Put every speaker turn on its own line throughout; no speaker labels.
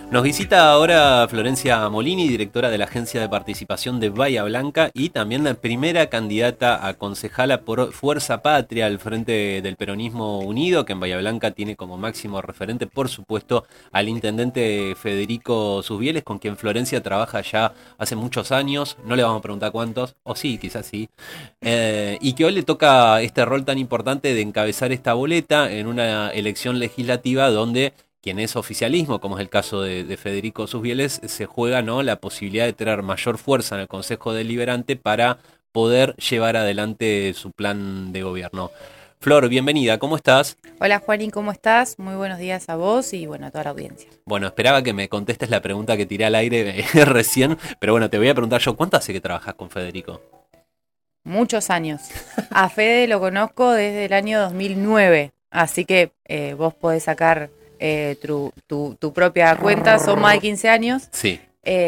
Nos visita ahora Florencia Molini, directora de la Agencia de Participación de Bahía Blanca y también la primera candidata a concejala por Fuerza Patria al frente del Peronismo Unido, que en Bahía Blanca tiene como máximo referente, por supuesto, al intendente Federico Susbieles, con quien Florencia trabaja ya hace muchos años. No le vamos a preguntar cuántos, o sí, quizás sí. Y que hoy le toca este rol tan importante de encabezar esta boleta en una elección legislativa donde quien es oficialismo, como es el caso de Federico Susbieles, se juega, ¿no?, la posibilidad de tener mayor fuerza en el Consejo Deliberante para poder llevar adelante su plan de gobierno. Flor, bienvenida, ¿cómo estás?
Hola Juani, ¿cómo estás? Muy buenos días a vos y bueno, a toda la audiencia.
Bueno, esperaba que me contestes la pregunta que tiré al aire recién, pero bueno, te voy a preguntar yo, ¿cuánto hace que trabajás con Federico?
Muchos años. A Fede lo conozco desde el año 2009, así que vos podés sacar tu propia cuenta, son más de 15 años.
Sí.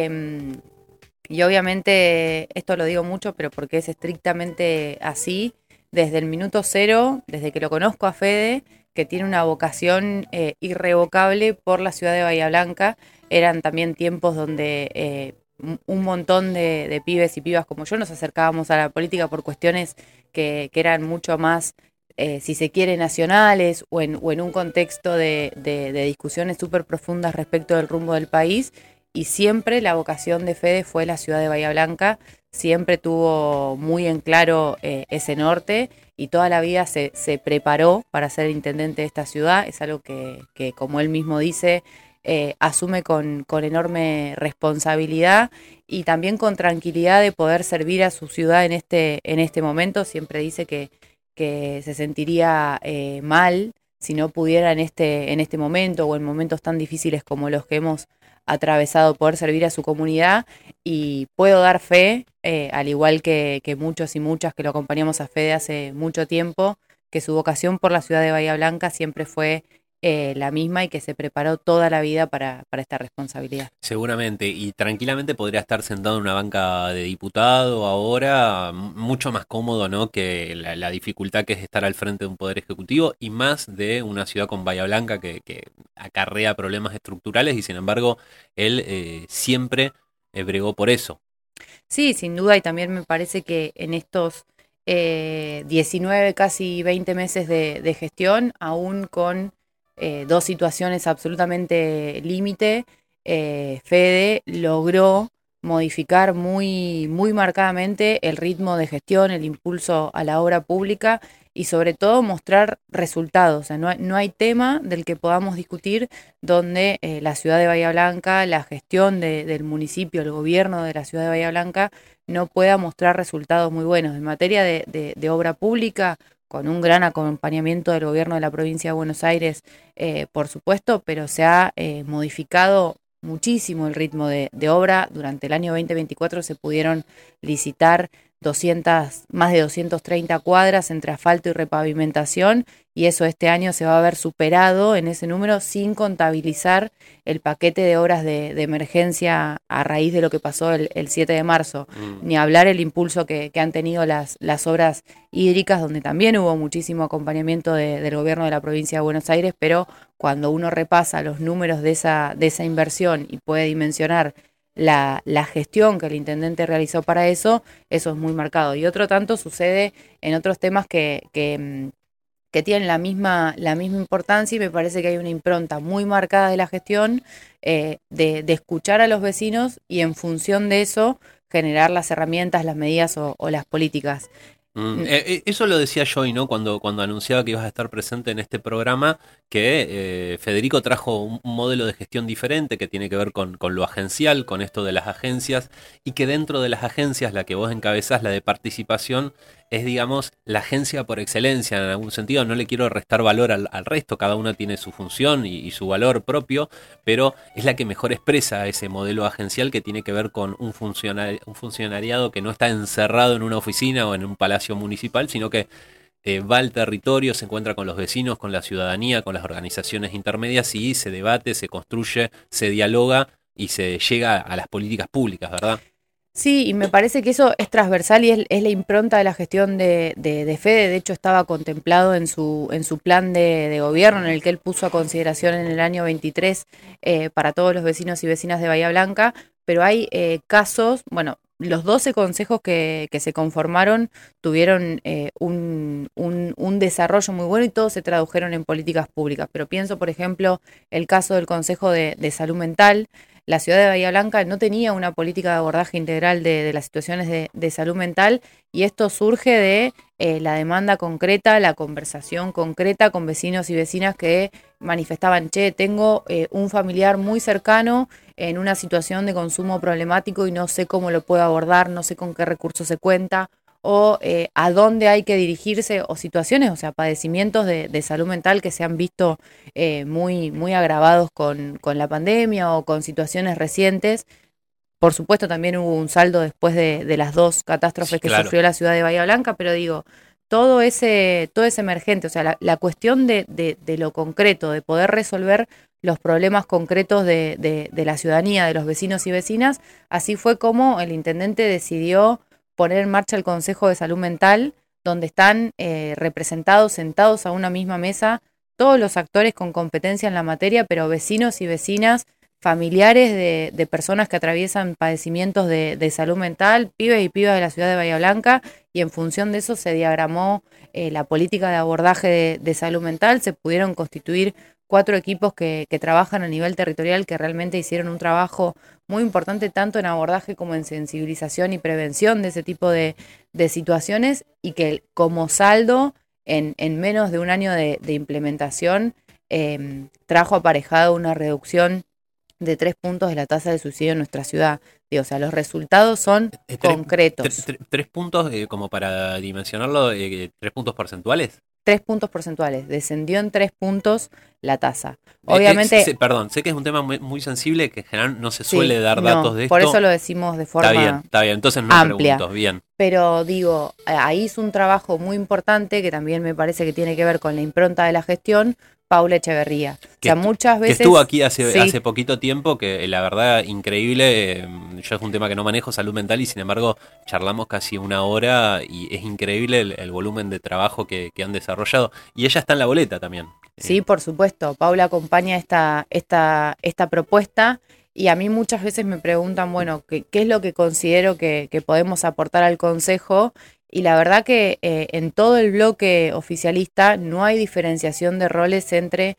Y obviamente, esto lo digo mucho, pero porque es estrictamente así, desde el minuto cero, desde que lo conozco a Fede, que tiene una vocación irrevocable por la ciudad de Bahía Blanca. Eran también tiempos donde un montón de pibes y pibas como yo nos acercábamos a la política por cuestiones que eran mucho más, si se quiere, nacionales o en un contexto de discusiones súper profundas respecto del rumbo del país. Y siempre la vocación de Fede fue la ciudad de Bahía Blanca, siempre tuvo muy en claro ese norte y toda la vida se preparó para ser intendente de esta ciudad. Es algo que como él mismo dice, asume con enorme responsabilidad y también con tranquilidad de poder servir a su ciudad en este momento. Siempre dice que se sentiría mal si no pudiera en este momento o en momentos tan difíciles como los que hemos atravesado, poder servir a su comunidad. Y puedo dar fe, al igual que muchos y muchas que lo acompañamos a Fede hace mucho tiempo, que su vocación por la ciudad de Bahía Blanca siempre fue la misma y que se preparó toda la vida para esta responsabilidad.
Seguramente, y tranquilamente podría estar sentado en una banca de diputado ahora, mucho más cómodo, ¿no?, que la dificultad que es estar al frente de un poder ejecutivo y más de una ciudad con Bahía Blanca que acarrea problemas estructurales y sin embargo él siempre bregó por eso.
Sí, sin duda, y también me parece que en estos 19, casi 20 meses de gestión, aún con dos situaciones absolutamente límite, Fede logró modificar muy marcadamente el ritmo de gestión, el impulso a la obra pública y sobre todo mostrar resultados. O sea, no hay tema del que podamos discutir donde la ciudad de Bahía Blanca, la gestión del municipio, el gobierno de la ciudad de Bahía Blanca no pueda mostrar resultados muy buenos. En materia de obra pública, con un gran acompañamiento del gobierno de la provincia de Buenos Aires, por supuesto, pero se ha modificado muchísimo el ritmo de obra. Durante el año 2024 se pudieron licitar más de 230 cuadras entre asfalto y repavimentación, y eso este año se va a ver superado en ese número sin contabilizar el paquete de obras de emergencia a raíz de lo que pasó el 7 de marzo. Ni hablar el impulso que han tenido las obras hídricas, donde también hubo muchísimo acompañamiento del gobierno de la provincia de Buenos Aires, pero cuando uno repasa los números de esa inversión y puede dimensionar la gestión que el intendente realizó para eso es muy marcado. Y otro tanto sucede en otros temas que tienen la misma importancia, y me parece que hay una impronta muy marcada de la gestión, de escuchar a los vecinos y en función de eso generar las herramientas, las medidas o las políticas.
Eso lo decía Joy, ¿no?, cuando anunciaba que ibas a estar presente en este programa, que Federico trajo un modelo de gestión diferente que tiene que ver con lo agencial, con esto de las agencias, y que dentro de las agencias, la que vos encabezás, la de participación, es, digamos, la agencia por excelencia en algún sentido. No le quiero restar valor al resto, cada una tiene su función y su valor propio, pero es la que mejor expresa ese modelo agencial que tiene que ver con un funcionariado que no está encerrado en una oficina o en un palacio municipal, sino que va al territorio, se encuentra con los vecinos, con la ciudadanía, con las organizaciones intermedias y se debate, se construye, se dialoga y se llega a las políticas públicas, ¿verdad?
Sí, y me parece que eso es transversal y es la impronta de la gestión de Fede. De hecho, estaba contemplado en su plan de gobierno, en el que él puso a consideración en el año 23 para todos los vecinos y vecinas de Bahía Blanca. Pero hay casos, bueno, los 12 consejos que se conformaron tuvieron un desarrollo muy bueno y todos se tradujeron en políticas públicas. Pero pienso, por ejemplo, el caso del Consejo de Salud Mental. La ciudad de Bahía Blanca no tenía una política de abordaje integral de las situaciones de salud mental y esto surge de la demanda concreta, la conversación concreta con vecinos y vecinas que manifestaban, che, tengo un familiar muy cercano en una situación de consumo problemático y no sé cómo lo puedo abordar, no sé con qué recursos se cuenta o a dónde hay que dirigirse o situaciones, o sea, padecimientos de salud mental que se han visto muy agravados con la pandemia o con situaciones recientes. Por supuesto, también hubo un saldo después de las dos
Sí,
catástrofes que
claro.
sufrió la ciudad de Bahía Blanca, pero digo, todo ese emergente, o sea, la cuestión de lo concreto, de poder resolver los problemas concretos de la ciudadanía, de los vecinos y vecinas, así fue como el intendente decidió poner en marcha el Consejo de Salud Mental, donde están representados, sentados a una misma mesa, todos los actores con competencia en la materia, pero vecinos y vecinas, familiares de personas que atraviesan padecimientos de salud mental, pibes y pibas de la ciudad de Bahía Blanca, y en función de eso se diagramó la política de abordaje de salud mental, se pudieron constituir 4 equipos que trabajan a nivel territorial, que realmente hicieron un trabajo muy importante tanto en abordaje como en sensibilización y prevención de ese tipo de situaciones, y que como saldo, en menos de un año de implementación, trajo aparejado una reducción de 3 puntos de la tasa de suicidio en nuestra ciudad. Digo, o sea, los resultados son
Tres,
concretos.
3 puntos, como para dimensionarlo, 3 puntos porcentuales.
3 puntos porcentuales, descendió en 3 puntos la tasa.
Sí,
Obviamente,
perdón, sé que es un tema muy sensible, que en general no se suele dar datos
no,
de
por eso
esto.
lo decimos de forma
Está bien, entonces no
amplia.
pregunto, bien.
Pero digo, ahí hizo un trabajo muy importante que también me parece que tiene que ver con la impronta de la gestión, Paula Echeverría. O
Que,
sea, muchas
que estuvo
veces,
aquí hace
sí,
poquito tiempo, que la verdad, increíble. Yo es un tema que no manejo, salud mental, y sin embargo charlamos casi una hora y es increíble el volumen de trabajo que han desarrollado. Y ella está en la boleta también.
sí, por supuesto. Paula acompaña esta propuesta y a mí muchas veces me preguntan, bueno, ¿qué es lo que considero que podemos aportar al Consejo? Y la verdad que en todo el bloque oficialista no hay diferenciación de roles entre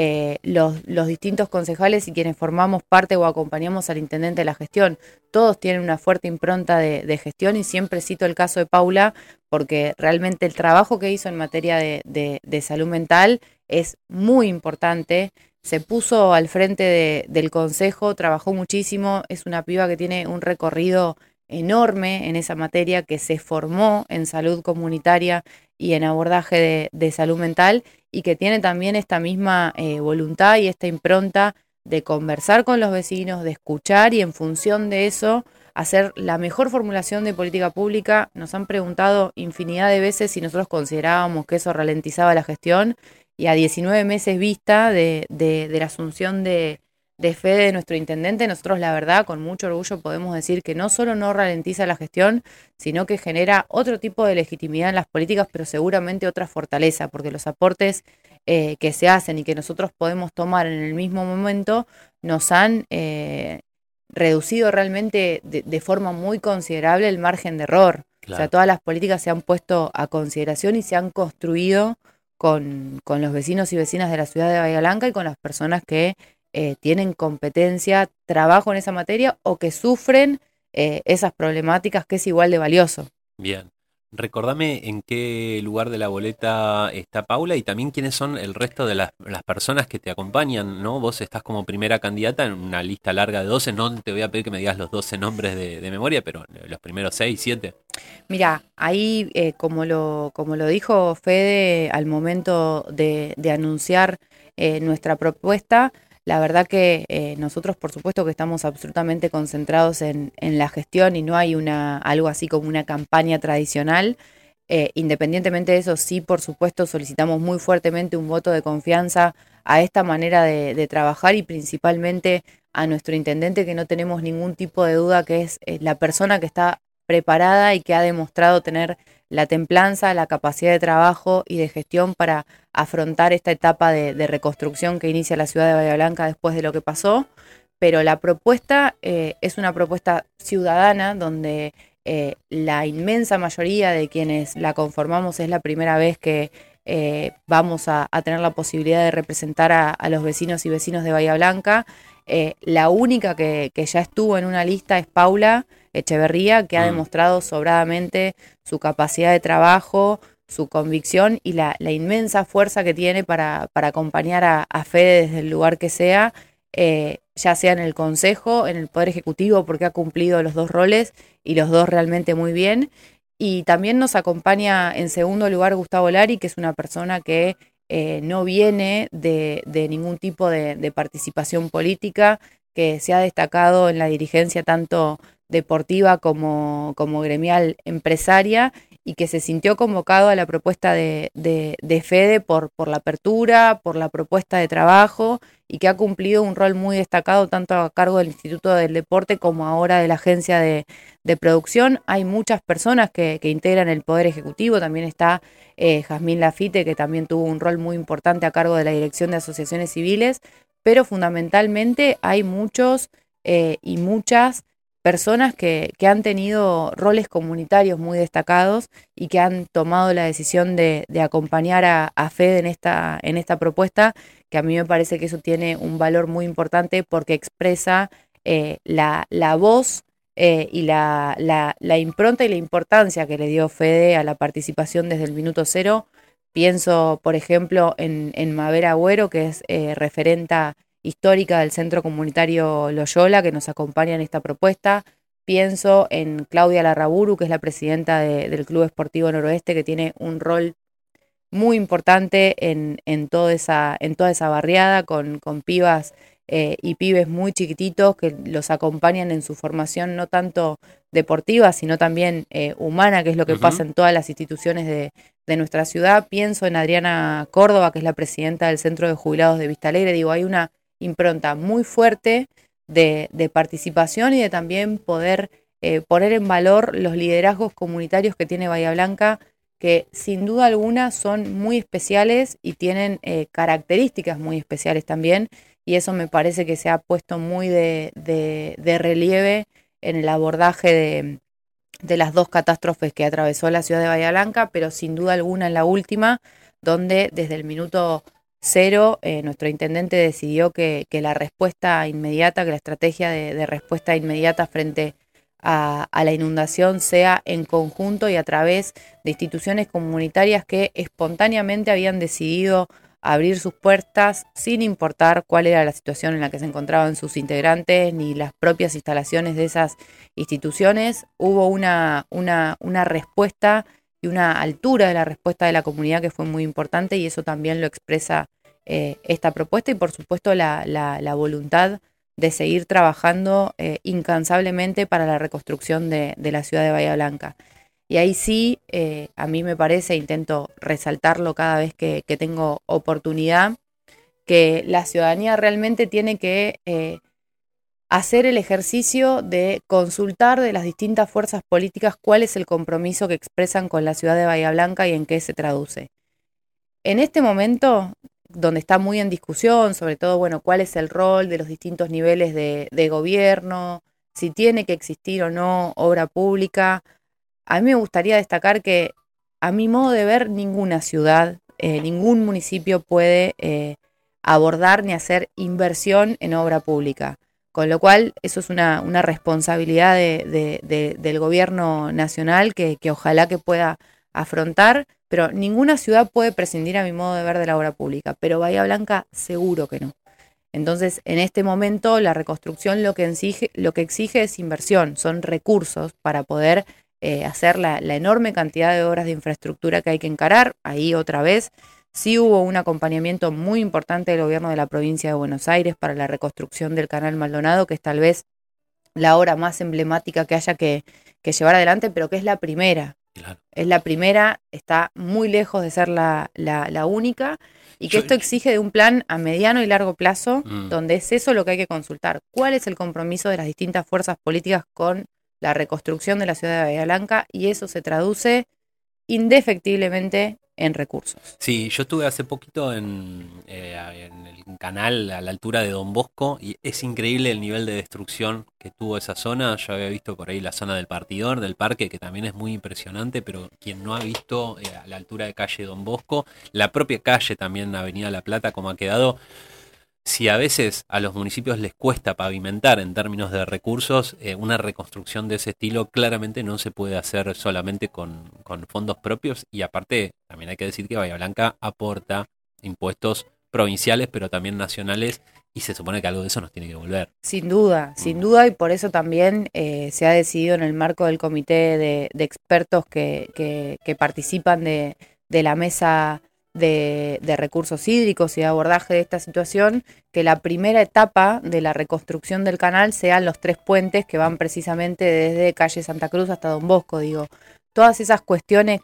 los distintos concejales y quienes formamos parte o acompañamos al intendente de la gestión. Todos tienen una fuerte impronta de gestión y siempre cito el caso de Paula porque realmente el trabajo que hizo en materia de salud mental es muy importante. Se puso al frente del consejo, trabajó muchísimo, es una piba que tiene un recorrido enorme en esa materia, que se formó en salud comunitaria y en abordaje de salud mental y que tiene también esta misma voluntad y esta impronta de conversar con los vecinos, de escuchar y en función de eso hacer la mejor formulación de política pública. Nos han preguntado infinidad de veces si nosotros considerábamos que eso ralentizaba la gestión y a 19 meses vista de la asunción de Fede, de nuestro intendente, nosotros la verdad con mucho orgullo podemos decir que no solo no ralentiza la gestión, sino que genera otro tipo de legitimidad en las políticas, pero seguramente otra fortaleza, porque los aportes que se hacen y que nosotros podemos tomar en el mismo momento nos han reducido realmente de forma muy considerable el margen de error. O sea,
Claro.
todas las políticas se han puesto a consideración y se han construido con los vecinos y vecinas de la ciudad de Bahía Blanca y con las personas que tienen competencia, trabajo en esa materia o que sufren esas problemáticas, que es igual de valioso.
Bien. Recordame en qué lugar de la boleta está Paula y también quiénes son el resto de las personas que te acompañan, ¿no? Vos estás como primera candidata en una lista larga de 12. No te voy a pedir que me digas los 12 nombres de memoria, pero los primeros 6 7.
Mira, ahí como lo dijo Fede al momento de anunciar nuestra propuesta, la verdad que nosotros por supuesto que estamos absolutamente concentrados en la gestión y no hay algo así como una campaña tradicional. Independientemente de eso, sí, por supuesto, solicitamos muy fuertemente un voto de confianza a esta manera de trabajar y principalmente a nuestro intendente, que no tenemos ningún tipo de duda que es la persona que está preparada y que ha demostrado tener la templanza, la capacidad de trabajo y de gestión para afrontar esta etapa de reconstrucción que inicia la ciudad de Bahía Blanca después de lo que pasó. Pero la propuesta es una propuesta ciudadana donde la inmensa mayoría de quienes la conformamos es la primera vez que vamos a tener la posibilidad de representar a los vecinos y vecinos de Bahía Blanca. La única que ya estuvo en una lista es Paula Echeverría, que ha demostrado sobradamente su capacidad de trabajo, su convicción y la inmensa fuerza que tiene para acompañar a Fede desde el lugar que sea, ya sea en el Consejo, en el Poder Ejecutivo, porque ha cumplido los dos roles y los dos realmente muy bien. Y también nos acompaña en segundo lugar Gustavo Lari, que es una persona que no viene de ningún tipo de participación política, que se ha destacado en la dirigencia tanto deportiva como gremial empresaria, y que se sintió convocado a la propuesta de Fede por la apertura, por la propuesta de trabajo, y que ha cumplido un rol muy destacado tanto a cargo del Instituto del Deporte como ahora de la agencia de producción. Hay muchas personas que integran el Poder Ejecutivo, también está Jazmín Lafite, que también tuvo un rol muy importante a cargo de la Dirección de Asociaciones Civiles, pero fundamentalmente hay muchos y muchas personas que han tenido roles comunitarios muy destacados y que han tomado la decisión de acompañar a Fede en esta propuesta, que a mí me parece que eso tiene un valor muy importante porque expresa la voz y la impronta y la importancia que le dio Fede a la participación desde el minuto cero. Pienso, por ejemplo, en Mabel Agüero, que es referenta histórica del Centro Comunitario Loyola, que nos acompaña en esta propuesta. Pienso en Claudia Larraburu, que es la presidenta del Club Esportivo Noroeste, que tiene un rol muy importante en toda esa barriada, con pibas y pibes muy chiquititos que los acompañan en su formación no tanto deportiva, sino también humana, que es lo que pasa en todas las instituciones de nuestra ciudad. Pienso en Adriana Córdoba, que es la presidenta del Centro de Jubilados de Vista Alegre. Digo, hay una impronta muy fuerte de participación y de también poder poner en valor los liderazgos comunitarios que tiene Bahía Blanca, que sin duda alguna son muy especiales y tienen características muy especiales también, y eso me parece que se ha puesto muy de relieve en el abordaje de las dos catástrofes que atravesó la ciudad de Bahía Blanca, pero sin duda alguna en la última, donde desde el minuto cero nuestro intendente decidió que la respuesta inmediata, que la estrategia de respuesta inmediata frente a la inundación sea en conjunto y a través de instituciones comunitarias que espontáneamente habían decidido abrir sus puertas sin importar cuál era la situación en la que se encontraban sus integrantes ni las propias instalaciones de esas instituciones. Hubo una respuesta y una altura de la respuesta de la comunidad que fue muy importante, y eso también lo expresa esta propuesta, y por supuesto la voluntad de seguir trabajando incansablemente para la reconstrucción de la ciudad de Bahía Blanca. Y ahí sí, a mí me parece, intento resaltarlo cada vez que tengo oportunidad, que la ciudadanía realmente tiene que hacer el ejercicio de consultar de las distintas fuerzas políticas cuál es el compromiso que expresan con la ciudad de Bahía Blanca y en qué se traduce. En este momento, donde está muy en discusión, sobre todo, bueno, cuál es el rol de los distintos niveles de gobierno, si tiene que existir o no obra pública, a mí me gustaría destacar que, a mi modo de ver, ninguna ciudad, ningún municipio puede abordar ni hacer inversión en obra pública. Con lo cual, eso es una responsabilidad del gobierno nacional que ojalá que pueda afrontar, pero ninguna ciudad puede prescindir, a mi modo de ver, de la obra pública, pero Bahía Blanca seguro que no. Entonces, en este momento, la reconstrucción lo que exige es inversión, son recursos para poder hacer la enorme cantidad de obras de infraestructura que hay que encarar. Ahí otra vez sí hubo un acompañamiento muy importante del gobierno de la provincia de Buenos Aires para la reconstrucción del Canal Maldonado, que es tal vez la obra más emblemática que haya que llevar adelante, pero que es la primera.
Claro.
Es la primera, está muy lejos de ser la única, y que
Yo,
esto exige de un plan a mediano y largo plazo,
mm,
donde es eso lo que hay que consultar. ¿Cuál es el compromiso de las distintas fuerzas políticas con la reconstrucción de la ciudad de Bahía Blanca? Y eso se traduce indefectiblemente en recursos.
sí, yo estuve hace poquito en el canal a la altura de Don Bosco y es increíble el nivel de destrucción que tuvo esa zona. Yo había visto por ahí la zona del Partidor, del parque, que también es muy impresionante, pero quien no ha visto a la altura de calle Don Bosco, la propia calle también, Avenida La Plata, como ha quedado. Si a veces a los municipios les cuesta pavimentar en términos de recursos, una reconstrucción de ese estilo claramente no se puede hacer solamente con fondos propios y aparte también hay que decir que Bahía Blanca aporta impuestos provinciales pero también nacionales y se supone que algo de eso nos tiene que volver.
Sin duda, y por eso también se ha decidido en el marco del comité de expertos que participan de la mesa de recursos hídricos y de abordaje de esta situación, que la primera etapa de la reconstrucción del canal sean los 3 puentes que van precisamente desde calle Santa Cruz hasta Don Bosco, digo. Todas esas cuestiones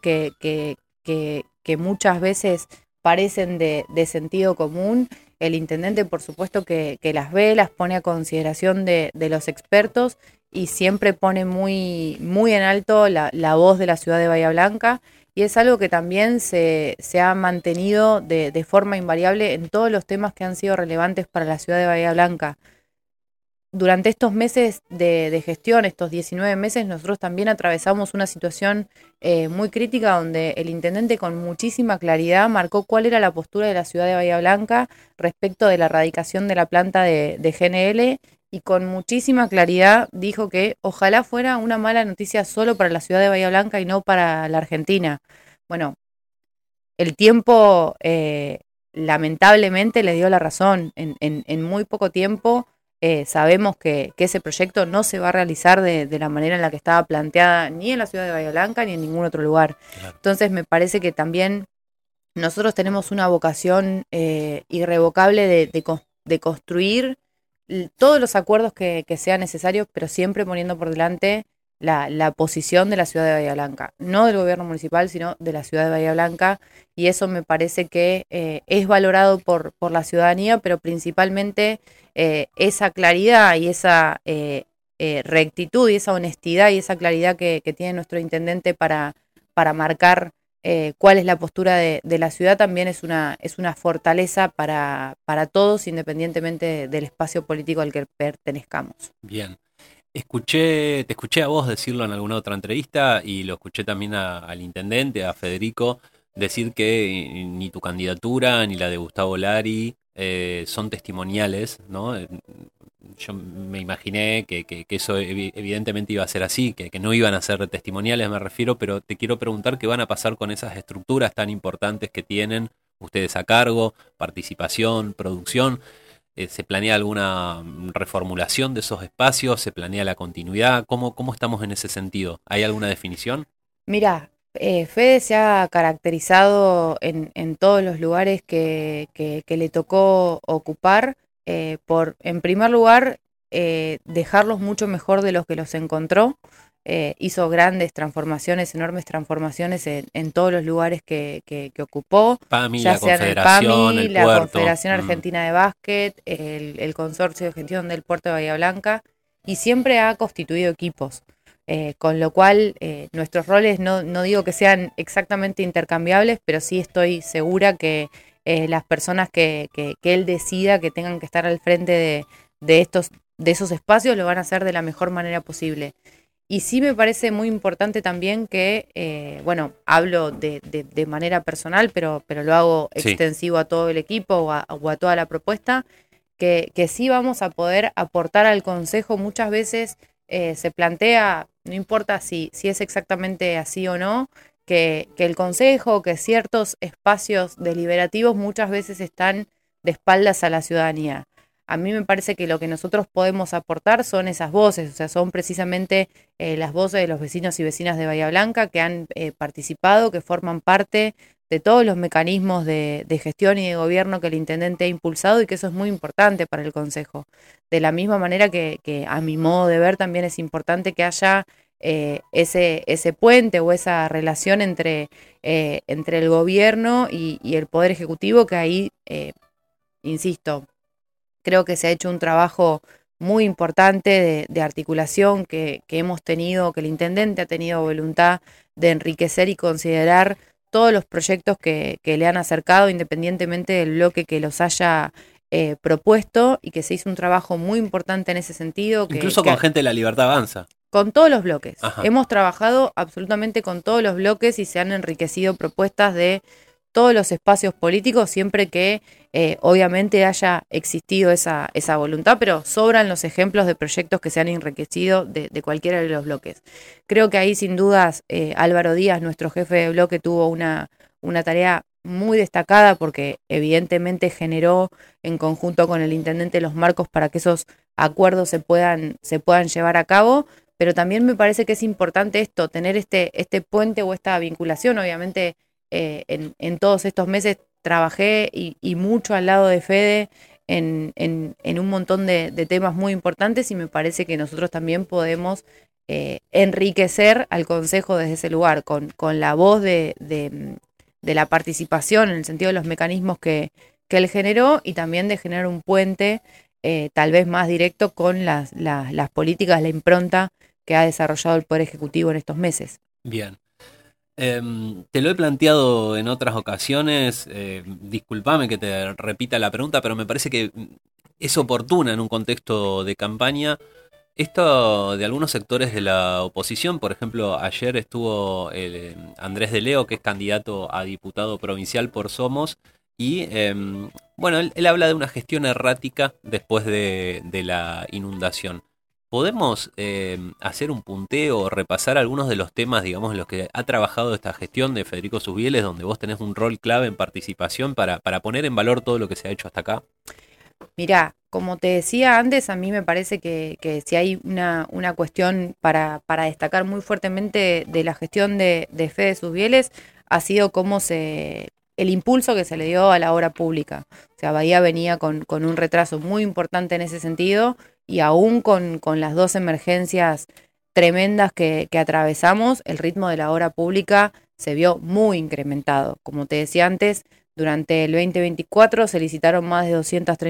que muchas veces parecen de sentido común, el intendente, por supuesto, que las ve, las pone a consideración de los expertos, y siempre pone muy, muy en alto la voz de la ciudad de Bahía Blanca, y es algo que también se ha mantenido de forma invariable en todos los temas que han sido relevantes para la ciudad de Bahía Blanca. Durante estos meses de gestión, estos 19 meses, nosotros también atravesamos una situación muy crítica, donde el intendente con muchísima claridad marcó cuál era la postura de la ciudad de Bahía Blanca respecto de la erradicación de la planta de GNL, y con muchísima claridad dijo que ojalá fuera una mala noticia solo para la ciudad de Bahía Blanca y no para la Argentina. Bueno, el tiempo lamentablemente le dio la razón. En muy poco tiempo sabemos que ese proyecto no se va a realizar de la manera en la que estaba planteada, ni en la ciudad de Bahía Blanca ni en ningún otro lugar.
Claro.
Entonces me parece que también nosotros tenemos una vocación irrevocable de construir todos los acuerdos que sean necesarios, pero siempre poniendo por delante la posición de la ciudad de Bahía Blanca, no del gobierno municipal, sino de la ciudad de Bahía Blanca, y eso me parece que es valorado por la ciudadanía, pero principalmente esa claridad y esa rectitud y esa honestidad y esa claridad que tiene nuestro intendente para marcar cuál es la postura de la ciudad, también es una fortaleza para todos, independientemente del espacio político al que pertenezcamos.
Bien. Te escuché a vos decirlo en alguna otra entrevista y lo escuché también al intendente, a Federico, decir que ni tu candidatura ni la de Gustavo Lari son testimoniales, ¿no? Yo me imaginé que eso evidentemente iba a ser así, que no iban a ser testimoniales, me refiero, pero te quiero preguntar qué van a pasar con esas estructuras tan importantes que tienen ustedes a cargo, participación, producción. ¿Se planea alguna reformulación de esos espacios? ¿Se planea la continuidad? ¿Cómo estamos en ese sentido? ¿Hay alguna definición?
Mira, Fede se ha caracterizado en todos los lugares que le tocó ocupar por, en primer lugar, dejarlos mucho mejor de los que los encontró. Hizo grandes transformaciones, enormes transformaciones en todos los lugares que ocupó,
PAMI,
ya
la
sea en el
Confederación,
PAMI,
el
la
puerto.
Confederación Argentina de Básquet, el Consorcio de Gestión del Puerto de Bahía Blanca, y siempre ha constituido equipos. Con lo cual, nuestros roles no digo que sean exactamente intercambiables, pero sí estoy segura que las personas que él decida que tengan que estar al frente de esos espacios lo van a hacer de la mejor manera posible. Y sí me parece muy importante también que, bueno, hablo de manera personal, pero lo hago
Sí,
extensivo a todo el equipo o a toda la propuesta, que sí vamos a poder aportar al Consejo. Muchas veces se plantea, no importa si es exactamente así o no, que el Consejo, que ciertos espacios deliberativos muchas veces están de espaldas a la ciudadanía. A mí me parece que lo que nosotros podemos aportar son esas voces, o sea, son precisamente las voces de los vecinos y vecinas de Bahía Blanca que han participado, que forman parte de todos los mecanismos de gestión y de gobierno que el intendente ha impulsado, y que eso es muy importante para el Consejo. De la misma manera que a mi modo de ver también es importante que haya ese puente o esa relación entre el gobierno y el Poder Ejecutivo, que ahí, insisto, creo que se ha hecho un trabajo muy importante de articulación que hemos tenido, que el intendente ha tenido voluntad de enriquecer y considerar todos los proyectos que le han acercado, independientemente del bloque que los haya propuesto, y que se hizo un trabajo muy importante en ese sentido.
Incluso con gente de La Libertad Avanza.
Con todos los bloques.
Ajá.
Hemos trabajado absolutamente con todos los bloques y se han enriquecido propuestas de todos los espacios políticos, siempre que obviamente haya existido esa voluntad, pero sobran los ejemplos de proyectos que se han enriquecido de cualquiera de los bloques. Creo que ahí sin dudas Álvaro Díaz, nuestro jefe de bloque, tuvo una tarea muy destacada, porque evidentemente generó en conjunto con el intendente los marcos para que esos acuerdos se puedan llevar a cabo, pero también me parece que es importante esto, tener este puente o esta vinculación. Obviamente en todos estos meses trabajé y mucho al lado de Fede en un montón de temas muy importantes, y me parece que nosotros también podemos enriquecer al Consejo desde ese lugar, con la voz de la participación, en el sentido de los mecanismos que él generó, y también de generar un puente tal vez más directo con las políticas, la impronta que ha desarrollado el Poder Ejecutivo en estos meses.
Bien. Te lo he planteado en otras ocasiones, discúlpame que te repita la pregunta, pero me parece que es oportuna en un contexto de campaña. Esto de algunos sectores de la oposición, por ejemplo, ayer estuvo Andrés de Leo, que es candidato a diputado provincial por Somos, y bueno, él habla de una gestión errática después de la inundación. ¿Podemos hacer un punteo o repasar algunos de los temas, digamos, en los que ha trabajado esta gestión de Federico Susbieles, donde vos tenés un rol clave en participación para poner en valor todo lo que se ha hecho hasta acá?
Mirá, como te decía antes, a mí me parece que si hay una cuestión para destacar muy fuertemente de la gestión de Fede Susbieles, ha sido el impulso que se le dio a la obra pública. O sea, Bahía venía con un retraso muy importante en ese sentido, y aún con las dos emergencias tremendas que atravesamos, el ritmo de la obra pública se vio muy incrementado. Como te decía antes, durante el 2024 se licitaron más de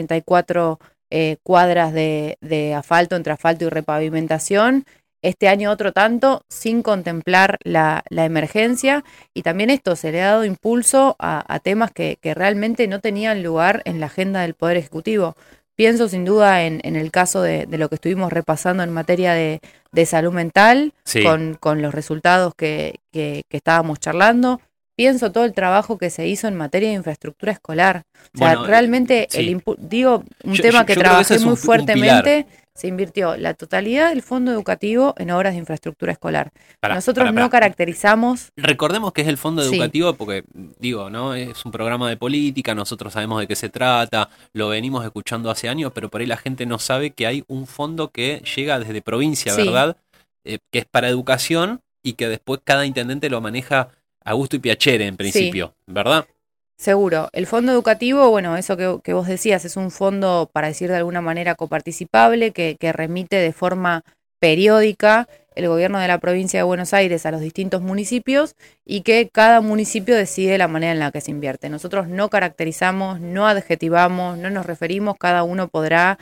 234 cuadras de asfalto, entre asfalto y repavimentación. Este año otro tanto, sin contemplar la emergencia, y también esto se le ha dado impulso a temas que realmente no tenían lugar en la agenda del Poder Ejecutivo. Pienso sin duda en el caso de lo que estuvimos repasando en materia de salud mental,
Sí.
con los resultados que estábamos charlando. Pienso todo el trabajo que se hizo en materia de infraestructura escolar. O sea,
Bueno,
realmente
sí.
un tema que
yo creo
trabajé
ese es
muy
un
fuertemente. Se invirtió la totalidad del fondo educativo en obras de infraestructura escolar. Nosotros no caracterizamos.
Recordemos que es el fondo
Sí.
educativo porque, digo, ¿no? Es un programa de política, nosotros sabemos de qué se trata, lo venimos escuchando hace años, pero por ahí la gente no sabe que hay un fondo que llega desde provincia,
Sí.
¿verdad? Que es para educación, y que después cada intendente lo maneja a gusto y piacere en principio, sí. ¿Verdad?
Seguro. El fondo educativo, bueno, eso que vos decías, es un fondo, para decir de alguna manera, coparticipable, que remite de forma periódica el gobierno de la provincia de Buenos Aires a los distintos municipios, y que cada municipio decide la manera en la que se invierte. Nosotros no caracterizamos, no adjetivamos, no nos referimos, cada uno podrá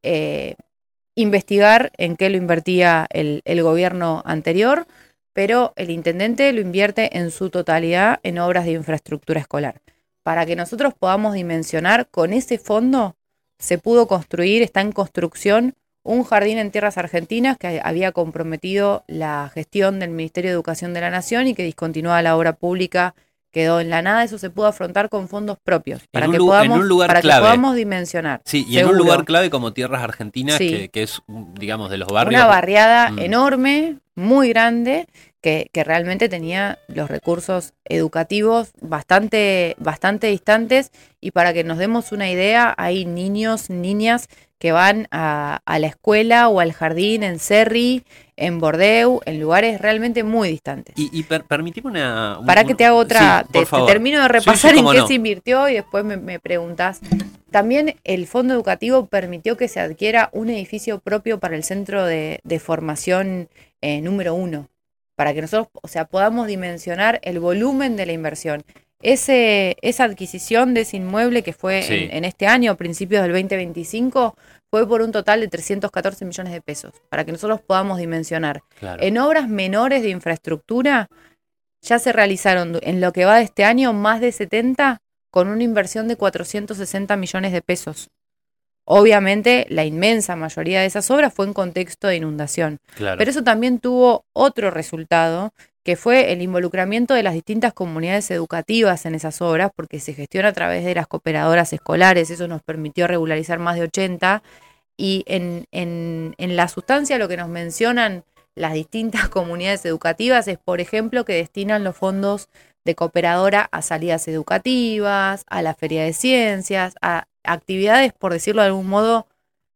investigar en qué lo invertía el gobierno anterior, pero el intendente lo invierte en su totalidad en obras de infraestructura escolar. Para que nosotros podamos dimensionar, con ese fondo se pudo construir, está en construcción, un jardín en tierras argentinas que había comprometido la gestión del Ministerio de Educación de la Nación, y que discontinuada la obra pública quedó en la nada. Eso se pudo afrontar con fondos propios, para que podamos dimensionar.
Sí, y seguro. En un lugar clave como Tierras Argentinas, sí. que es, digamos, de los barrios.
Una barriada enorme, muy grande, que realmente tenía los recursos educativos bastante distantes, y para que nos demos una idea, hay niños, niñas que van a la escuela o al jardín en Cerri, en Bordeu, en lugares realmente muy distantes.
Y permitime una...
Para que te hago otra,
sí,
te termino de repasar
sí,
en qué
no.
se invirtió, y después me preguntás. También el fondo educativo permitió que se adquiera un edificio propio para el centro de formación número uno, para que nosotros, o sea, podamos dimensionar el volumen de la inversión. Esa adquisición de ese inmueble que fue
Sí,
en este año, a principios del 2025, fue por un total de 314 millones de pesos, para que nosotros podamos dimensionar.
claro.
En obras menores de infraestructura, ya se realizaron en lo que va de este año más de 70 con una inversión de 460 millones de pesos. Obviamente, la inmensa mayoría de esas obras fue en contexto de inundación.
Claro.
Pero eso también tuvo otro resultado, que fue el involucramiento de las distintas comunidades educativas en esas obras, porque se gestiona a través de las cooperadoras escolares, eso nos permitió regularizar más de 80, y en la sustancia lo que nos mencionan las distintas comunidades educativas es, por ejemplo, que destinan los fondos de cooperadora a salidas educativas, a la feria de ciencias, a actividades, por decirlo de algún modo,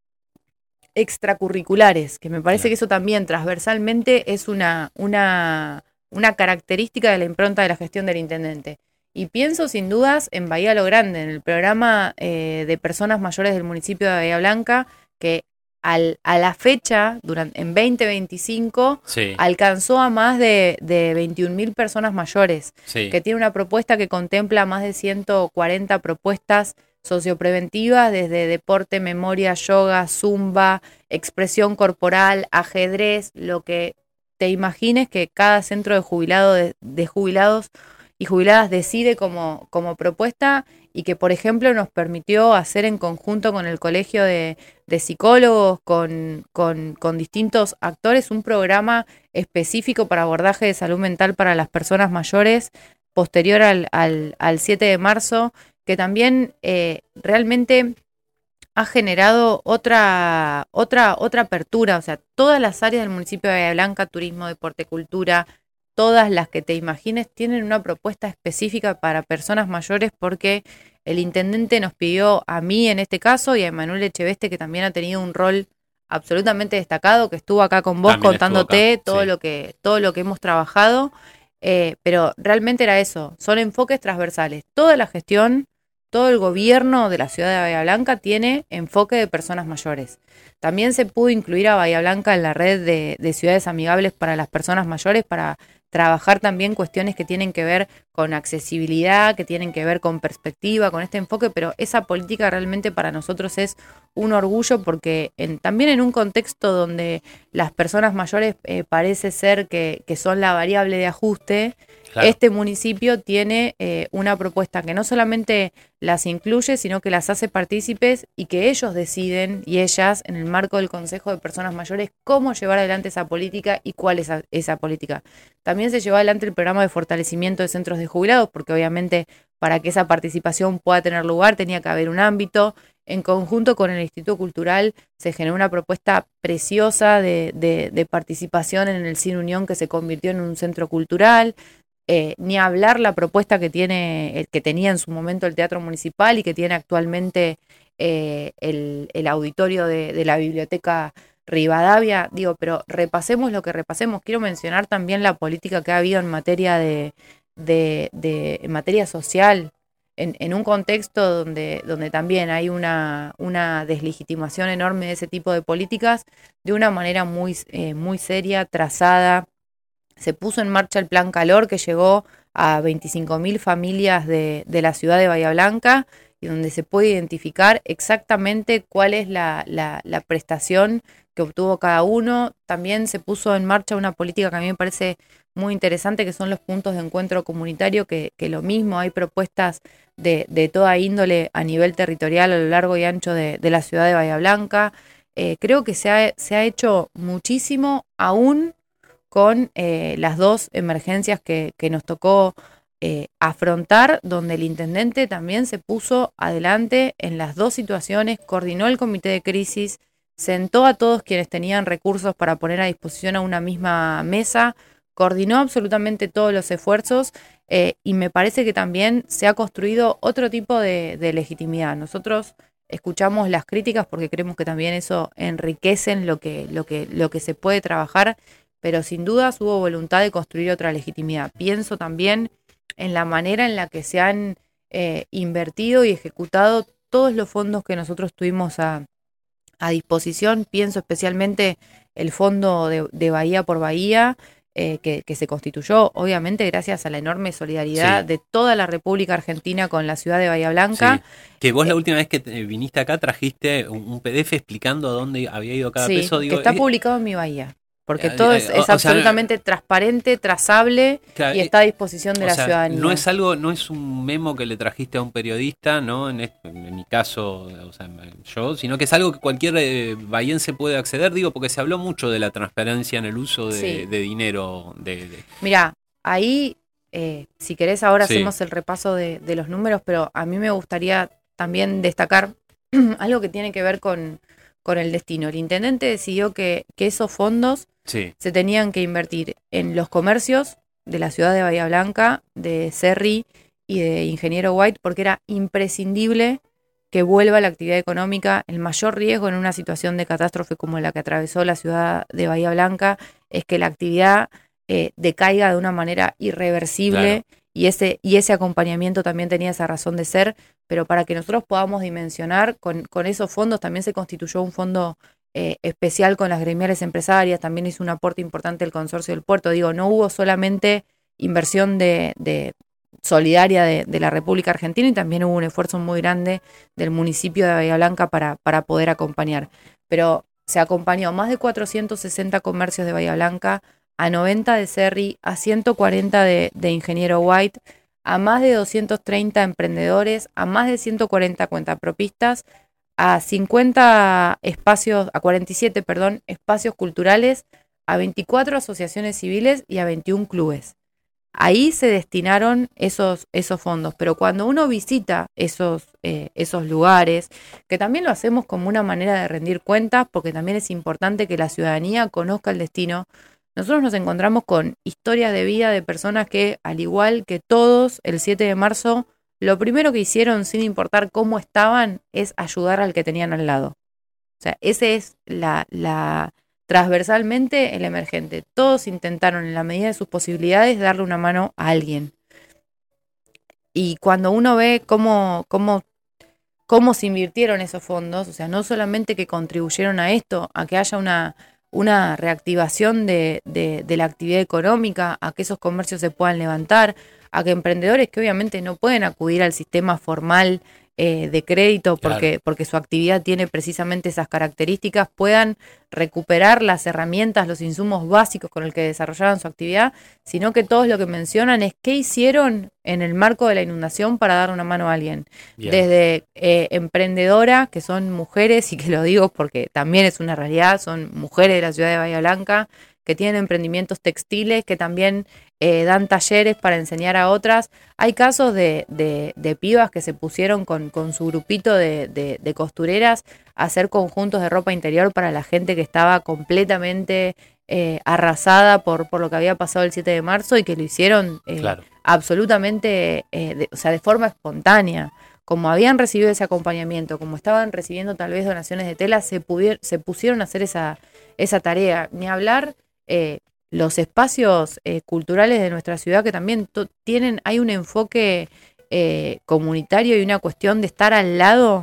extracurriculares, que me parece
Claro.
que eso también transversalmente es una característica de la impronta de la gestión del intendente. Y pienso sin dudas en Bahía Lo Grande, en el programa de personas mayores del municipio de Bahía Blanca, que a la fecha, en 2025,
Sí,
alcanzó a más de 21.000 personas mayores,
sí,
que tiene una propuesta que contempla más de 140 propuestas sociopreventivas, desde deporte, memoria, yoga, zumba, expresión corporal, ajedrez, lo que te imagines que cada centro de jubilados y jubiladas decide como propuesta, y que, por ejemplo, nos permitió hacer en conjunto con el Colegio de Psicólogos, con distintos actores, un programa específico para abordaje de salud mental para las personas mayores, posterior al 7 de marzo, que también realmente ha generado otra apertura. O sea, todas las áreas del municipio de Bahía Blanca, turismo, deporte, cultura, todas las que te imagines, tienen una propuesta específica para personas mayores, porque el intendente nos pidió, a mí en este caso, y a Emanuel Echeveste, que también ha tenido un rol absolutamente destacado, que estuvo acá con vos
también estuvo acá.
contándote
Sí,
todo lo que hemos trabajado, pero realmente era eso, son enfoques transversales. Toda la gestión, todo el gobierno de la ciudad de Bahía Blanca tiene enfoque de personas mayores. También se pudo incluir a Bahía Blanca en la red de ciudades amigables para las personas mayores, para trabajar también cuestiones que tienen que ver con accesibilidad, que tienen que ver con perspectiva, con este enfoque, pero esa política realmente para nosotros es un orgullo, porque también en un contexto donde las personas mayores parece ser que son la variable de ajuste,
claro.
este municipio tiene una propuesta que no solamente las incluye, sino que las hace partícipes, y que ellos deciden, y ellas, en el marco del Consejo de Personas Mayores, cómo llevar adelante esa política y cuál es esa política. También se llevó adelante el programa de fortalecimiento de centros de jubilados, porque obviamente para que esa participación pueda tener lugar tenía que haber un ámbito. En conjunto con el Instituto Cultural se generó una propuesta preciosa de participación en el Cine Unión, que se convirtió en un centro cultural. Ni hablar la propuesta que tenía en su momento el Teatro Municipal, y que tiene actualmente el auditorio de la Biblioteca Rivadavia. Digo, pero repasemos lo que repasemos. Quiero mencionar también la política que ha habido en materia en materia social, en un contexto donde también hay una deslegitimación enorme de ese tipo de políticas, de una manera muy seria, trazada. Se puso en marcha el Plan Calor, que llegó a 25.000 familias de la ciudad de Bahía Blanca, y donde se puede identificar exactamente cuál es la prestación que obtuvo cada uno. También se puso en marcha una política que a mí me parece muy interesante, que son los puntos de encuentro comunitario, que lo mismo, hay propuestas de toda índole a nivel territorial a lo largo y ancho de la ciudad de Bahía Blanca. Creo que se ha hecho muchísimo, aún con las dos emergencias que nos tocó afrontar, donde el intendente también se puso adelante en las dos situaciones, coordinó el comité de crisis, sentó a todos quienes tenían recursos para poner a disposición a una misma mesa, coordinó absolutamente todos los esfuerzos, y me parece que también se ha construido otro tipo de legitimidad. Nosotros escuchamos las críticas porque creemos que también eso enriquecen lo que se puede trabajar, pero sin dudas hubo voluntad de construir otra legitimidad. Pienso también en la manera en la que se han invertido y ejecutado todos los fondos que nosotros tuvimos a disposición. Pienso especialmente el fondo de Bahía por Bahía, que se constituyó obviamente gracias a la enorme solidaridad de toda la República Argentina con la ciudad de Bahía Blanca.
Sí. Que vos la última vez que viniste acá trajiste un PDF explicando a dónde había ido cada peso.
Digo, que está publicado en Mi Bahía. Porque todo es absolutamente transparente, trazable, claro, y está a disposición de la ciudadanía.
No es algo, no es un memo que le trajiste a un periodista, ¿no? En mi caso, yo, sino que es algo que cualquier bahiense puede acceder, digo, porque se habló mucho de la transparencia en el uso de dinero.
Mirá, ahí, si querés, ahora hacemos el repaso de los números, pero a mí me gustaría también destacar algo que tiene que ver con el destino. El intendente decidió que esos fondos se tenían que invertir en los comercios de la ciudad de Bahía Blanca, de Cerri y de Ingeniero White, porque era imprescindible que vuelva la actividad económica. El mayor riesgo en una situación de catástrofe como la que atravesó la ciudad de Bahía Blanca es que la actividad decaiga de una manera irreversible. Claro. Y ese acompañamiento también tenía esa razón de ser, pero para que nosotros podamos dimensionar, con esos fondos también se constituyó un fondo especial con las gremiales empresarias, también hizo un aporte importante el consorcio del puerto. Digo, no hubo solamente inversión de solidaria de la República Argentina, y también hubo un esfuerzo muy grande del municipio de Bahía Blanca para poder acompañar. Pero se acompañó más de 460 comercios de Bahía Blanca, a 90 de Cerri, a 140 de Ingeniero White, a más de 230 emprendedores, a más de 140 cuentapropistas, a 47 espacios culturales, a 24 asociaciones civiles y a 21 clubes. Ahí se destinaron esos fondos, pero cuando uno visita esos lugares, que también lo hacemos como una manera de rendir cuentas, porque también es importante que la ciudadanía conozca el destino, nosotros nos encontramos con historias de vida de personas que, al igual que todos, el 7 de marzo, lo primero que hicieron, sin importar cómo estaban, es ayudar al que tenían al lado. O sea, ese es transversalmente el emergente. Todos intentaron, en la medida de sus posibilidades, darle una mano a alguien. Y cuando uno ve cómo se invirtieron esos fondos, o sea, no solamente que contribuyeron a esto, a que haya una reactivación de la actividad económica, a que esos comercios se puedan levantar, a que emprendedores que obviamente no pueden acudir al sistema formal de crédito porque su actividad tiene precisamente esas características, puedan recuperar las herramientas, los insumos básicos con el que desarrollaron su actividad, sino que todos lo que mencionan es qué hicieron en el marco de la inundación para dar una mano a alguien. Bien. Desde emprendedoras, que son mujeres, y que lo digo porque también es una realidad, son mujeres de la ciudad de Bahía Blanca, que tienen emprendimientos textiles, que también dan talleres para enseñar a otras. Hay casos de pibas que se pusieron con su grupito de costureras a hacer conjuntos de ropa interior para la gente que estaba completamente arrasada por lo que había pasado el 7 de marzo, y que lo hicieron absolutamente, de forma espontánea. Como habían recibido ese acompañamiento, como estaban recibiendo tal vez donaciones de tela, se pusieron a hacer esa tarea. Ni hablar los espacios culturales de nuestra ciudad, que también hay un enfoque comunitario y una cuestión de estar al lado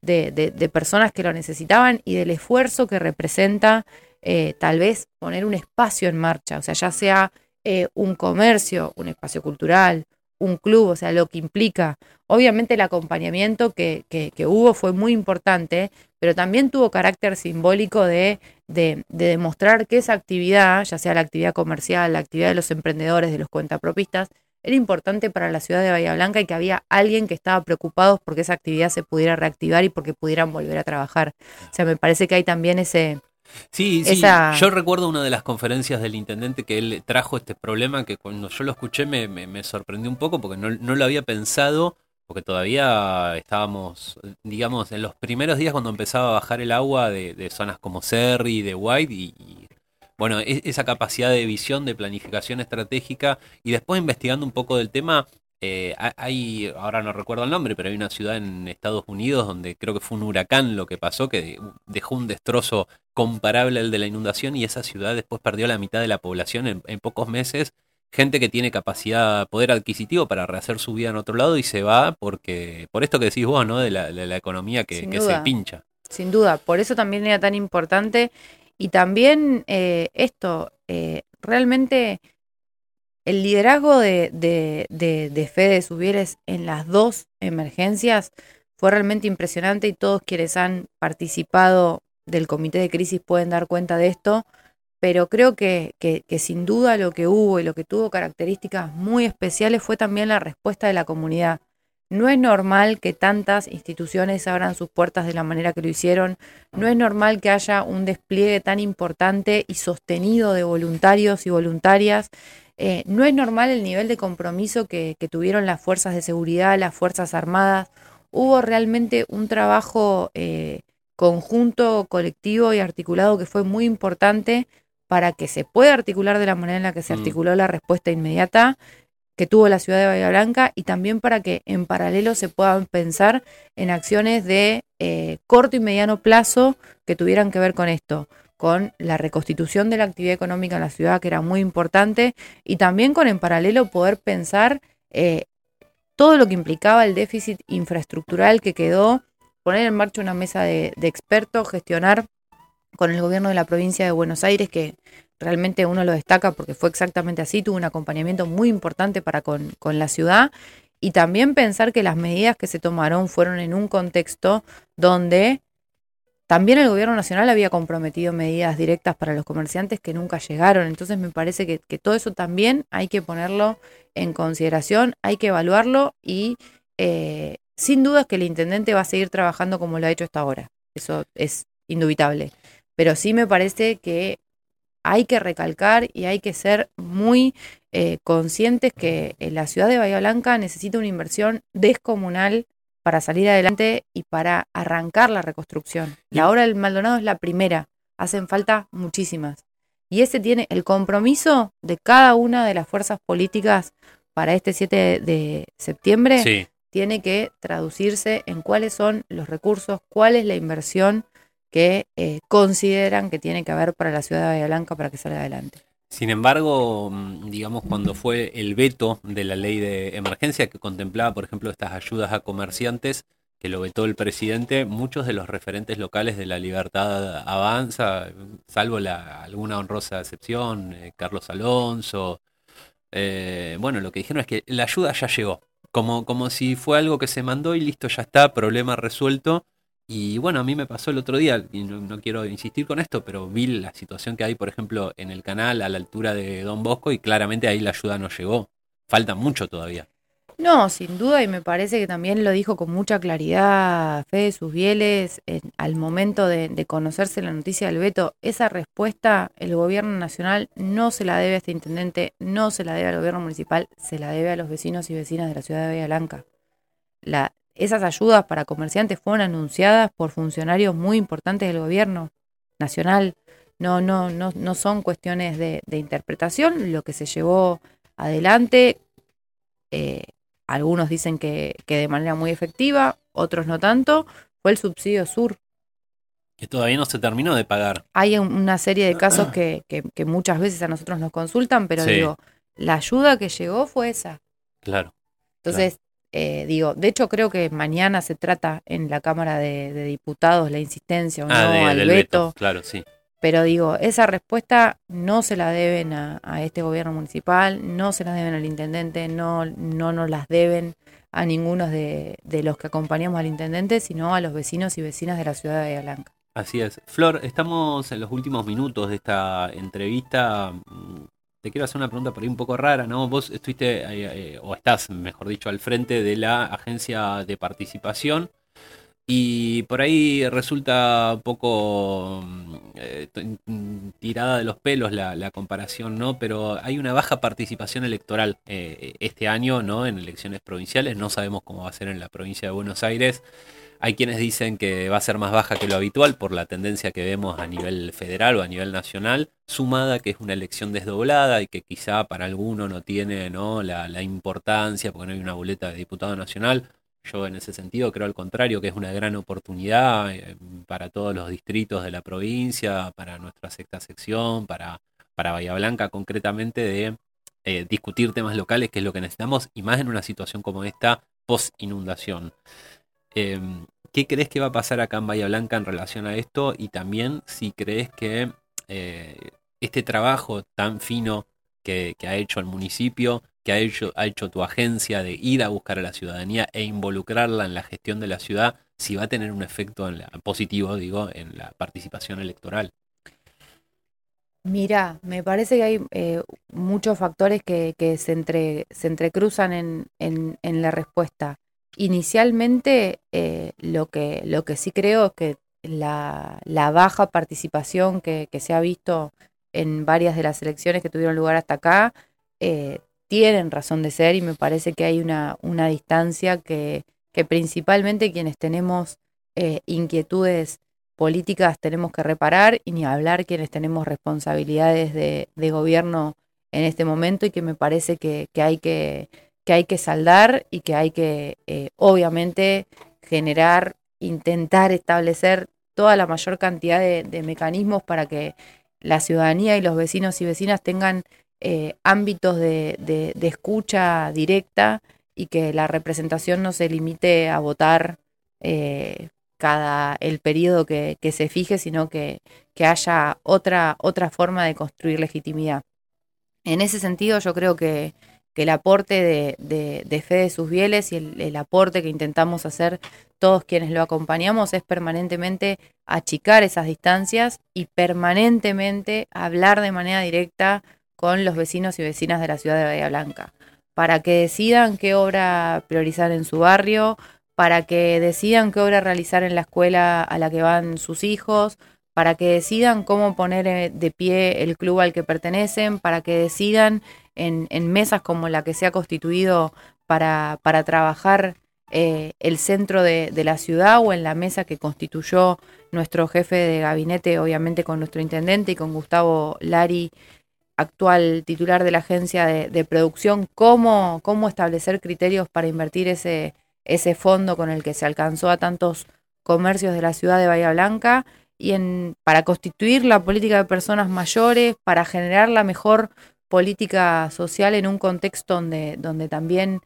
de personas que lo necesitaban, y del esfuerzo que representa tal vez poner un espacio en marcha, o sea, ya sea un comercio, un espacio cultural, un club, o sea, lo que implica. Obviamente el acompañamiento que hubo fue muy importante, pero también tuvo carácter simbólico de demostrar que esa actividad, ya sea la actividad comercial, la actividad de los emprendedores, de los cuentapropistas, era importante para la ciudad de Bahía Blanca, y que había alguien que estaba preocupado porque esa actividad se pudiera reactivar y porque pudieran volver a trabajar. O sea, me parece que hay también ese...
Sí, yo recuerdo una de las conferencias del intendente que él trajo este problema, que cuando yo lo escuché me sorprendió un poco, porque no lo había pensado, porque todavía estábamos, digamos, en los primeros días cuando empezaba a bajar el agua de zonas como Cerri, de White, y bueno, esa capacidad de visión, de planificación estratégica, y después investigando un poco del tema. Ahora no recuerdo el nombre, pero hay una ciudad en Estados Unidos donde creo que fue un huracán lo que pasó, que dejó un destrozo comparable al de la inundación, y esa ciudad después perdió la mitad de la población en pocos meses. Gente que tiene capacidad, poder adquisitivo para rehacer su vida en otro lado, y se va por esto que decís vos, ¿no? De la economía que se pincha.
Sin duda, por eso también era tan importante. Y también realmente el liderazgo de Fede Subieles en las dos emergencias fue realmente impresionante y todos quienes han participado del comité de crisis pueden dar cuenta de esto, pero creo que sin duda lo que hubo y lo que tuvo características muy especiales fue también la respuesta de la comunidad. No es normal que tantas instituciones abran sus puertas de la manera que lo hicieron, no es normal que haya un despliegue tan importante y sostenido de voluntarios y voluntarias. No es normal el nivel de compromiso que tuvieron las fuerzas de seguridad, las fuerzas armadas. Hubo realmente un trabajo conjunto, colectivo y articulado que fue muy importante para que se pueda articular de la manera en la que se articuló la respuesta inmediata que tuvo la ciudad de Bahía Blanca y también para que en paralelo se puedan pensar en acciones de corto y mediano plazo que tuvieran que ver con esto, con la reconstitución de la actividad económica en la ciudad, que era muy importante, y también con en paralelo poder pensar todo lo que implicaba el déficit infraestructural que quedó, poner en marcha una mesa de expertos, gestionar con el gobierno de la provincia de Buenos Aires, que realmente uno lo destaca porque fue exactamente así, tuvo un acompañamiento muy importante para con la ciudad, y también pensar que las medidas que se tomaron fueron en un contexto donde también el gobierno nacional había comprometido medidas directas para los comerciantes que nunca llegaron. Entonces me parece que todo eso también hay que ponerlo en consideración, hay que evaluarlo y sin dudas que el intendente va a seguir trabajando como lo ha hecho hasta ahora. Eso es indubitable. Pero sí me parece que hay que recalcar y hay que ser muy conscientes que la ciudad de Bahía Blanca necesita una inversión descomunal para salir adelante y para arrancar la reconstrucción. La obra del Maldonado es la primera, hacen falta muchísimas. Y ese tiene el compromiso de cada una de las fuerzas políticas para este 7 de septiembre, sí, tiene que traducirse en cuáles son los recursos, cuál es la inversión que consideran que tiene que haber para la ciudad de Bahía Blanca para que salga adelante.
Sin embargo, digamos, cuando fue el veto de la ley de emergencia que contemplaba, por ejemplo, estas ayudas a comerciantes, que lo vetó el presidente, muchos de los referentes locales de La Libertad Avanza, salvo alguna honrosa excepción, Carlos Alonso, bueno, lo que dijeron es que la ayuda ya llegó, como si fue algo que se mandó y listo, ya está, problema resuelto. Y bueno, a mí me pasó el otro día, y no quiero insistir con esto, pero vi la situación que hay, por ejemplo, en el canal a la altura de Don Bosco y claramente ahí la ayuda no llegó. Falta mucho todavía.
No, sin duda, y me parece que también lo dijo con mucha claridad Fede Susbieles al momento de conocerse la noticia del veto. Esa respuesta el gobierno nacional no se la debe a este intendente, no se la debe al gobierno municipal, se la debe a los vecinos y vecinas de la ciudad de Bahía Blanca. Esas ayudas para comerciantes fueron anunciadas por funcionarios muy importantes del gobierno nacional. No son cuestiones de interpretación. Lo que se llevó adelante, algunos dicen que de manera muy efectiva, otros no tanto, fue el subsidio sur.
Que todavía no se terminó de pagar.
Hay una serie de casos que muchas veces a nosotros nos consultan, pero sí, digo, la ayuda que llegó fue esa.
Claro.
Entonces, claro. De hecho creo que mañana se trata en la Cámara de Diputados la insistencia o no al veto.
Claro, sí.
Pero digo, esa respuesta no se la deben a este gobierno municipal, no se la deben al intendente, no nos las deben a ninguno de los que acompañamos al intendente, sino a los vecinos y vecinas de la ciudad de Bahía Blanca.
Así es. Flor, estamos en los últimos minutos de esta entrevista. Te quiero hacer una pregunta por ahí un poco rara, ¿no? Vos estuviste, o estás, mejor dicho, al frente de la agencia de participación y por ahí resulta un poco tirada de los pelos la comparación, ¿no? Pero hay una baja participación electoral este año, ¿no? En elecciones provinciales. No sabemos cómo va a ser en la provincia de Buenos Aires. Hay quienes dicen que va a ser más baja que lo habitual por la tendencia que vemos a nivel federal o a nivel nacional, sumada que es una elección desdoblada y que quizá para alguno no tiene, ¿no? la importancia porque no hay una boleta de diputado nacional. Yo en ese sentido creo al contrario que es una gran oportunidad para todos los distritos de la provincia, para nuestra sexta sección, para Bahía Blanca concretamente, de discutir temas locales, que es lo que necesitamos, y más en una situación como esta post inundación. ¿Qué crees que va a pasar acá en Bahía Blanca en relación a esto? Y también si crees que este trabajo tan fino que ha hecho el municipio, que ha hecho tu agencia de ir a buscar a la ciudadanía e involucrarla en la gestión de la ciudad, si va a tener un efecto positivo, digo, en la participación electoral.
Mira, me parece que hay muchos factores que se entrecruzan en la respuesta. Inicialmente, lo que sí creo es que la baja participación que se ha visto en varias de las elecciones que tuvieron lugar hasta acá, tienen razón de ser y me parece que hay una distancia que principalmente quienes tenemos inquietudes políticas tenemos que reparar y ni hablar quienes tenemos responsabilidades de gobierno en este momento y que me parece que hay que saldar y que hay que obviamente generar, intentar establecer toda la mayor cantidad de mecanismos para que la ciudadanía y los vecinos y vecinas tengan ámbitos de escucha directa y que la representación no se limite a votar cada el periodo que se fije, sino que haya otra forma de construir legitimidad. En ese sentido, yo creo que el aporte de Fede Susbieles y el aporte que intentamos hacer todos quienes lo acompañamos es permanentemente achicar esas distancias y permanentemente hablar de manera directa con los vecinos y vecinas de la ciudad de Bahía Blanca, para que decidan qué obra priorizar en su barrio, para que decidan qué obra realizar en la escuela a la que van sus hijos, para que decidan cómo poner de pie el club al que pertenecen, para que decidan en mesas como la que se ha constituido para trabajar el centro de la ciudad o en la mesa que constituyó nuestro jefe de gabinete, obviamente con nuestro intendente y con Gustavo Lari, actual titular de la agencia de producción, cómo establecer criterios para invertir ese fondo con el que se alcanzó a tantos comercios de la ciudad de Bahía Blanca y para constituir la política de personas mayores, para generar la mejor política social en un contexto donde también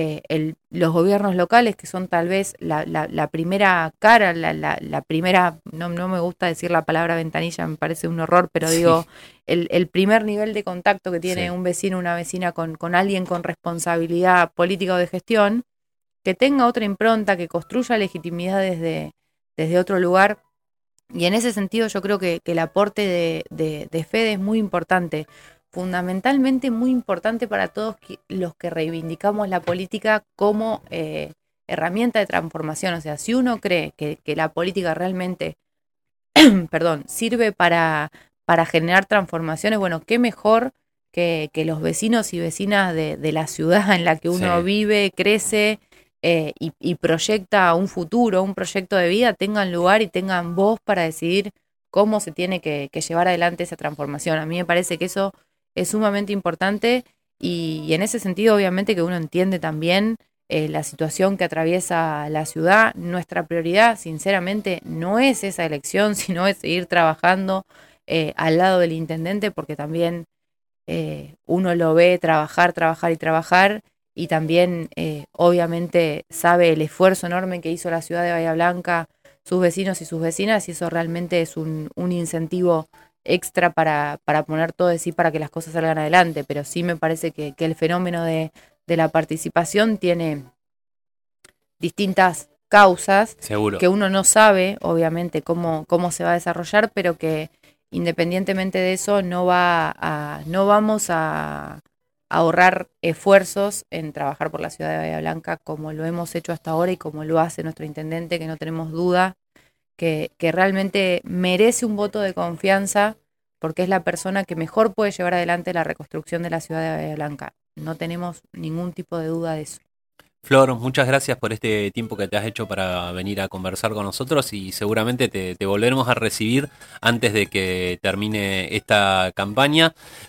los gobiernos locales, que son tal vez la primera cara, la primera, no me gusta decir la palabra ventanilla, me parece un horror, pero digo, el primer nivel de contacto que tiene un vecino o una vecina con alguien con responsabilidad política o de gestión, que tenga otra impronta, que construya legitimidad desde otro lugar. Y en ese sentido yo creo que el aporte de Fede es muy importante, fundamentalmente muy importante para todos los que reivindicamos la política como herramienta de transformación. O sea, si uno cree que la política realmente, perdón, sirve para generar transformaciones, bueno, qué mejor que los vecinos y vecinas de la ciudad en la que uno vive, crece y proyecta un futuro, un proyecto de vida, tengan lugar y tengan voz para decidir cómo se tiene que llevar adelante esa transformación. A mí me parece que eso es sumamente importante y en ese sentido obviamente que uno entiende también la situación que atraviesa la ciudad. Nuestra prioridad sinceramente no es esa elección, sino es seguir trabajando al lado del intendente porque también uno lo ve trabajar y trabajar y también obviamente sabe el esfuerzo enorme que hizo la ciudad de Bahía Blanca, sus vecinos y sus vecinas y eso realmente es un incentivo extra para poner todo de sí para que las cosas salgan adelante, pero sí me parece que el fenómeno de la participación tiene distintas causas.
Seguro.
Que uno no sabe, obviamente, cómo se va a desarrollar, pero que independientemente de eso no vamos a ahorrar esfuerzos en trabajar por la ciudad de Bahía Blanca como lo hemos hecho hasta ahora y como lo hace nuestro intendente, que no tenemos duda que realmente merece un voto de confianza porque es la persona que mejor puede llevar adelante la reconstrucción de la ciudad de Bahía Blanca. No tenemos ningún tipo de duda de eso.
Flor, muchas gracias por este tiempo que te has hecho para venir a conversar con nosotros y seguramente te volveremos a recibir antes de que termine esta campaña.